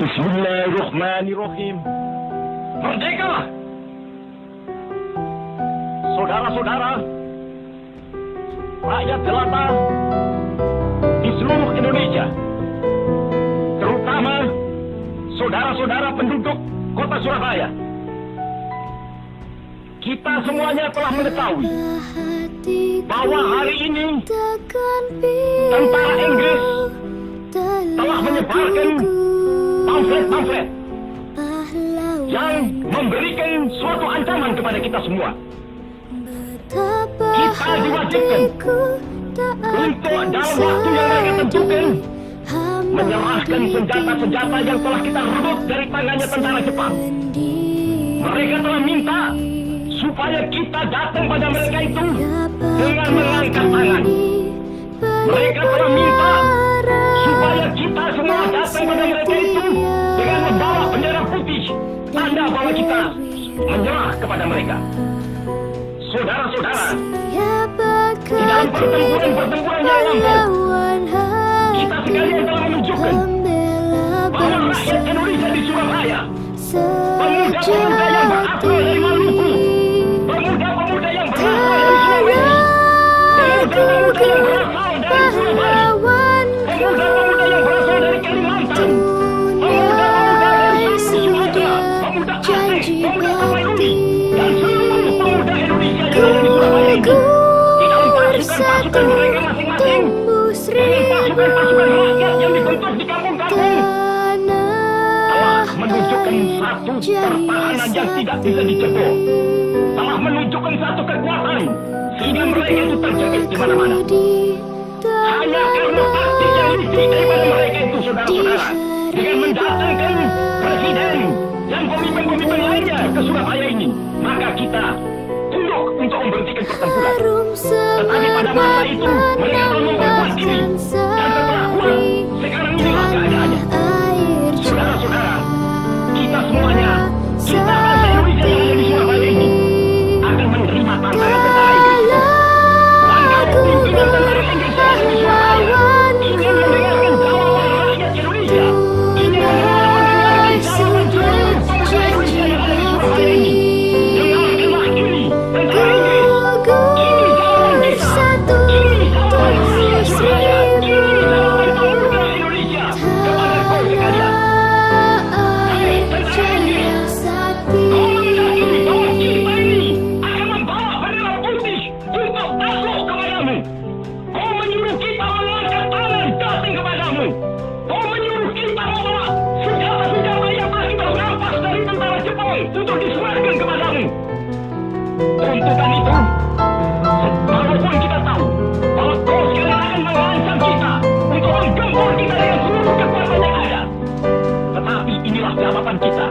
Bismillahirrahmanirrahim. Merdeka! Saudara-saudara, rakyat jelata di seluruh Indonesia, terutama saudara-saudara penduduk kota Surabaya, kita semuanya telah mengetahui bahwa hari ini tentara Inggris telah menyebarkan pamflet-pamflet yang memberikan suatu ancaman kepada kita semua. Kita diwajibkan untuk dalam waktu yang mereka tentukan menyerahkan senjata-senjata yang telah kita rebut dari tangannya tentara Jepang. Mereka telah minta supaya kita datang pada mereka itu dengan mengangkat tangan. Mereka telah minta supaya kita semua datang pada mereka itu dengan membawa bendera putih, tanda bahwa kita menyerah kepada mereka. Saudara-saudara, di dalam pertempuran-pertempuran yang lampau, kita sekalian telah menunjukkan bahwa rakyat Indonesia di Surabaya, pemuda-pemuda yang berasal dari Maluku, pemuda-pemuda yang berasal dari Sulawesi, pemuda-pemuda yang berasal dari Pulau Bali, pemuda-pemuda yang berasal dari Kalimantan, pemuda-pemuda dari Sumatera, pemuda Aceh, pemuda Tapanuli, dan seluruh pemuda Indonesia yang ada di Surabaya ini, di dalam pasukan-pasukan mereka masing-masing, dengan pasukan-pasukan rakyat yang dibentuk di kampung-kampung, telah menunjukkan satu pertahanan yang tidak bisa dijebol, telah menunjukkan satu kekuatan sehingga mereka itu terjepit di mana-mana. Hanya karena taktik yang licik daripada mereka itu, saudara-saudara, dengan mendatangkan presiden dan pemimpin-pemimpin lainnya ke Surabaya ini, maka kita tunduk untuk memberhentikan pertempuran. Tetapi pada masa itu mereka telah memperkuat diri, dan setelah kuat, sekarang inilah keadaannya. Saudara-saudara, kita semuanya, kita bangsa Indonesia yang ada di Surabaya ini, akan menerima tantangan tentara Inggris. Dan kalau pimpinan tentara Inggris yang ada di Surabaya ingin mendengarkan jawaban rakyat Indonesia, ingin mendengarkan jawaban seluruh pemuda Indonesia yang ada di Surabaya ini, dengarkanlah ini tentara Inggris. Ini jawaban kita, ini jawaban rakyat Surabaya, ini jawaban pemuda Indonesia kepada kau sekalian. Hai tentara Inggris, kau meyakini bahwa kita ini akan membawa bendera putih untuk takluk kepadamu. Kau menyuruh kita mengangkat tangan datang kepadamu. Kau menyuruh kita membawa senjata-senjata yang telah kita rampas dari tentara Jepang untuk diserahkan kepadamu. Tuntutan itu, walaupun kita tahu bahwa kau sekalian akan mengancam kita untuk menggempur kita dengan seluruh kekuatan yang ada, tetapi inilah jawaban kita.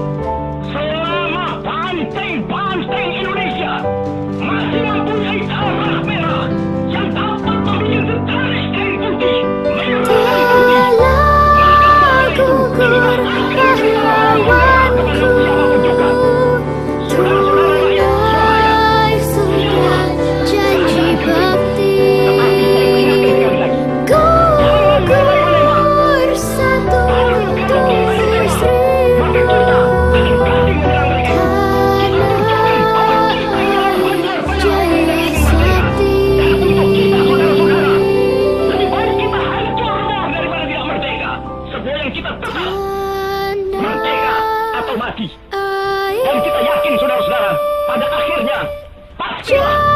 Selama banteng-banteng Indonesia masih mempunyai darah merah yang dapat membikin setarik kain putih, merah dan putih, maka itu tidak akan kita melawan kepada siapapun juga. Saudara-saudara rakyat Surabaya, janji bakti. Tetapi saya peringatkan sekali lagi, jangan melewat-lewat. Baru kalau kita ditembak, maka kita akan ganti menyerang mereka. Kita tunjukkan bahwa kita yang benar-benar menyerang mereka. Dan untuk kita, saudara-saudara, lebih baik kita hancur roh daripada tidak merdeka. Sebuah yang kita tetap merdeka atau mati. Dan kita yakin, saudara-saudara, pada akhirnya pastilah